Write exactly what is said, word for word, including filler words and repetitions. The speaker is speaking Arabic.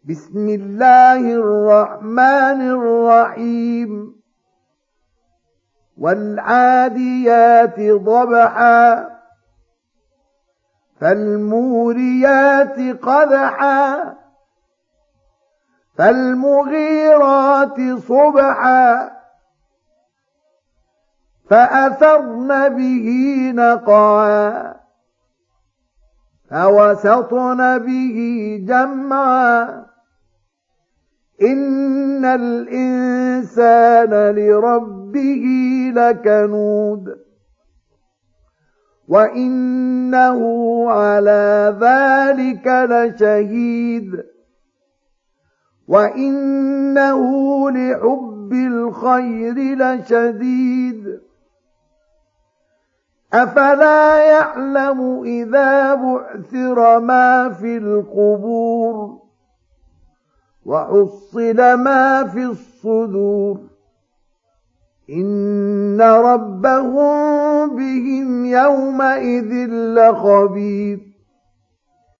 بسم الله الرحمن الرحيم والعاديات ضبحا فالموريات قدحا فالمغيرات صبحا فأثرن به نقعا فوسطن به جمعا إن الإنسان لربه لكنود وإنه على ذلك لشهيد وإنه لحب الخير لشديد أفلا يعلم إذا بعثر ما في القبور وحصل ما في الصدور إن ربهم بهم يومئذ لخبير